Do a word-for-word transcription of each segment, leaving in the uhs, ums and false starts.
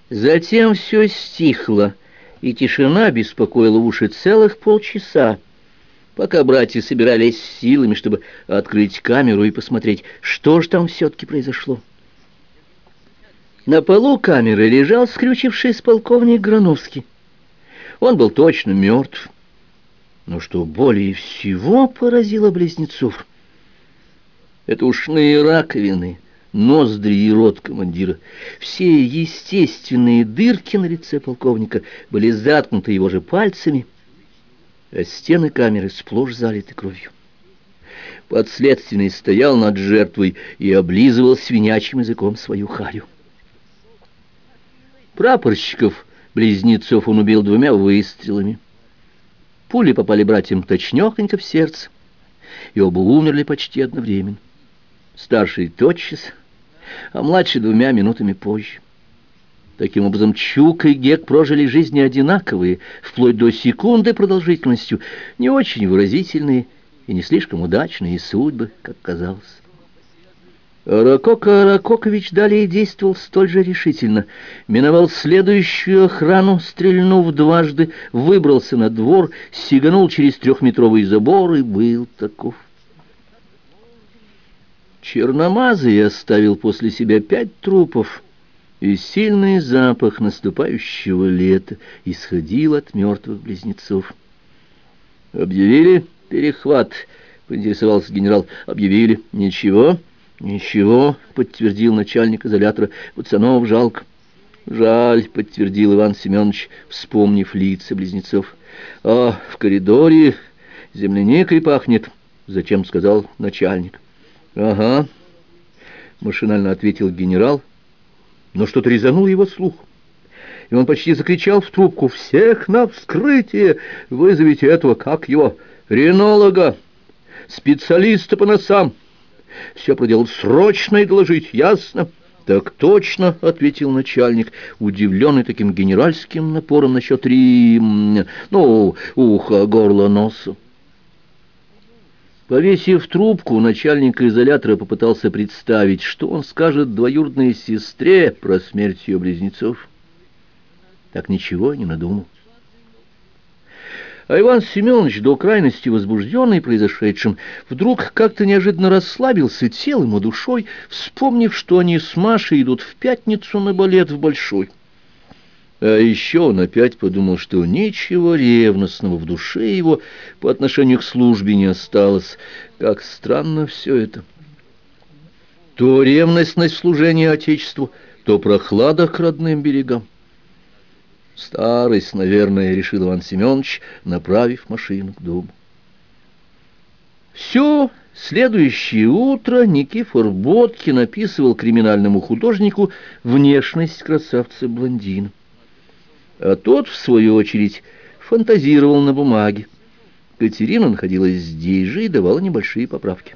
Затем все стихло, и тишина беспокоила уши целых полчаса, пока братья собирались с силами, чтобы открыть камеру и посмотреть, что же там все-таки произошло. На полу камеры лежал скрючившийся полковник Грановский. Он был точно мертв. Но что более всего поразило близнецов, это ушные раковины, ноздри и рот командира. Все естественные дырки на лице полковника были заткнуты его же пальцами, а стены камеры сплошь залиты кровью. Подследственный стоял над жертвой и облизывал свинячьим языком свою харю. Прапорщиков-близнецов он убил двумя выстрелами. Пули попали братьям точнёхонько в сердце, и оба умерли почти одновременно. Старший тотчас, а младший двумя минутами позже. Таким образом, Чук и Гек прожили жизни одинаковые, вплоть до секунды продолжительностью, не очень выразительные и не слишком удачные судьбы, как казалось. Рококо Рококович далее действовал столь же решительно. Миновал следующую охрану, стрельнув дважды, выбрался на двор, сиганул через трехметровый забор и был таков. Черномазый оставил после себя пять трупов, и сильный запах наступающего лета исходил от мертвых близнецов. «Объявили перехват?» — поинтересовался генерал. «Объявили. Ничего?» «Ничего», — подтвердил начальник изолятора, — «пацанов жалко». «Жаль», — подтвердил Иван Семенович, вспомнив лица близнецов. «А в коридоре земляникой пахнет», — зачем сказал начальник. «Ага», — машинально ответил генерал, но что-то резануло его слух, и он почти закричал в трубку: «Всех на вскрытие! Вызовите этого, как его, ренолога, специалиста по носам! Все проделать срочно и доложить, ясно?» «Так точно», — ответил начальник, удивленный таким генеральским напором насчет ри... ну, уха, горла, носа. Повесив трубку, начальник изолятора попытался представить, что он скажет двоюродной сестре про смерть ее близнецов. Так ничего и не надумал. А Иван Семенович, до крайности возбужденный произошедшим, вдруг как-то неожиданно расслабился телом и душой, вспомнив, что они с Машей идут в пятницу на балет в Большой. А еще он опять подумал, что ничего ревностного в душе его по отношению к службе не осталось. Как странно все это. То ревностность в служении Отечеству, то прохлада к родным берегам. «Старость, наверное», — решил Иван Семенович, направив машину к дому. Все следующее утро Никифор Боткин описывал криминальному художнику внешность красавца-блондина. А тот, в свою очередь, фантазировал на бумаге. Катерина находилась здесь же и давала небольшие поправки.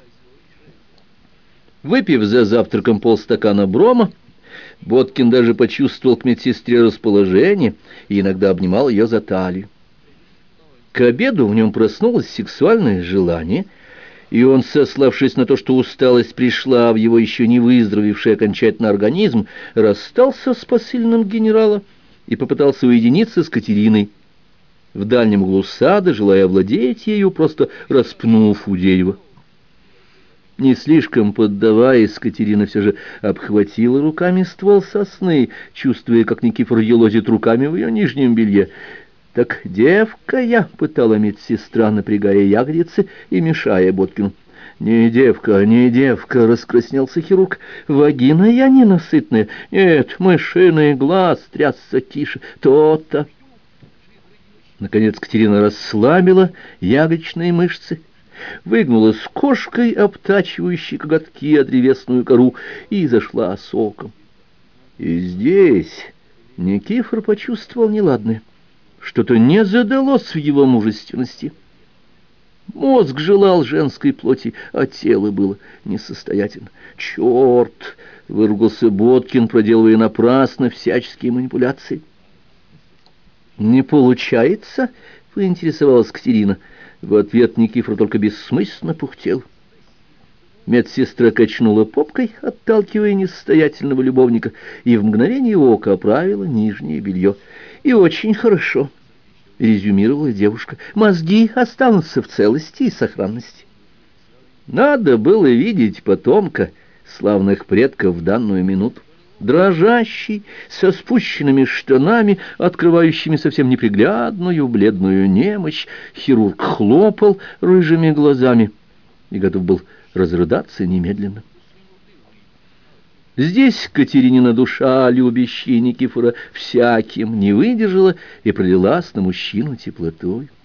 Выпив за завтраком полстакана брома, Боткин даже почувствовал к медсестре расположение и иногда обнимал ее за талию. К обеду в нем проснулось сексуальное желание, и он, сославшись на то, что усталость пришла в его еще не выздоровевший окончательно организм, расстался с посыльным генерала и попытался уединиться с Катериной в дальнем углу сада, желая овладеть ею, просто распнув у дерева. Не слишком поддаваясь, Катерина все же обхватила руками ствол сосны, чувствуя, как Никифор елозит руками в ее нижнем белье. «Так девка я», — пытала медсестра, напрягая ягодицы и мешая Боткину. «Не девка, не девка», — раскраснелся хирург, — «вагина я ненасытная. Нет, мышиный глаз, трясся тише, то-то». Наконец Катерина расслабила ягодичные мышцы, выгнула с кошкой, обтачивающей коготки о древесную кору, и зашла соком. И здесь Никифор почувствовал неладное. Что-то не задалось в его мужественности. Мозг желал женской плоти, а тело было несостоятельно. «Черт!» — выругался Боткин, проделывая напрасно всяческие манипуляции. «Не получается?» — поинтересовалась Катерина. В ответ Никифор только бессмысленно пыхтел. Медсестра качнула попкой, отталкивая несостоятельного любовника, и в мгновение ока оправила нижнее белье. «И очень хорошо», — резюмировала девушка, — «мозги останутся в целости и сохранности». Надо было видеть потомка славных предков в данную минуту. Дрожащий, со спущенными штанами, открывающими совсем неприглядную бледную немощь, хирург хлопал рыжими глазами и готов был разрыдаться немедленно. Здесь Катеринина душа, любящая Никифора, всяким не выдержала и пролилась на мужчину теплотой.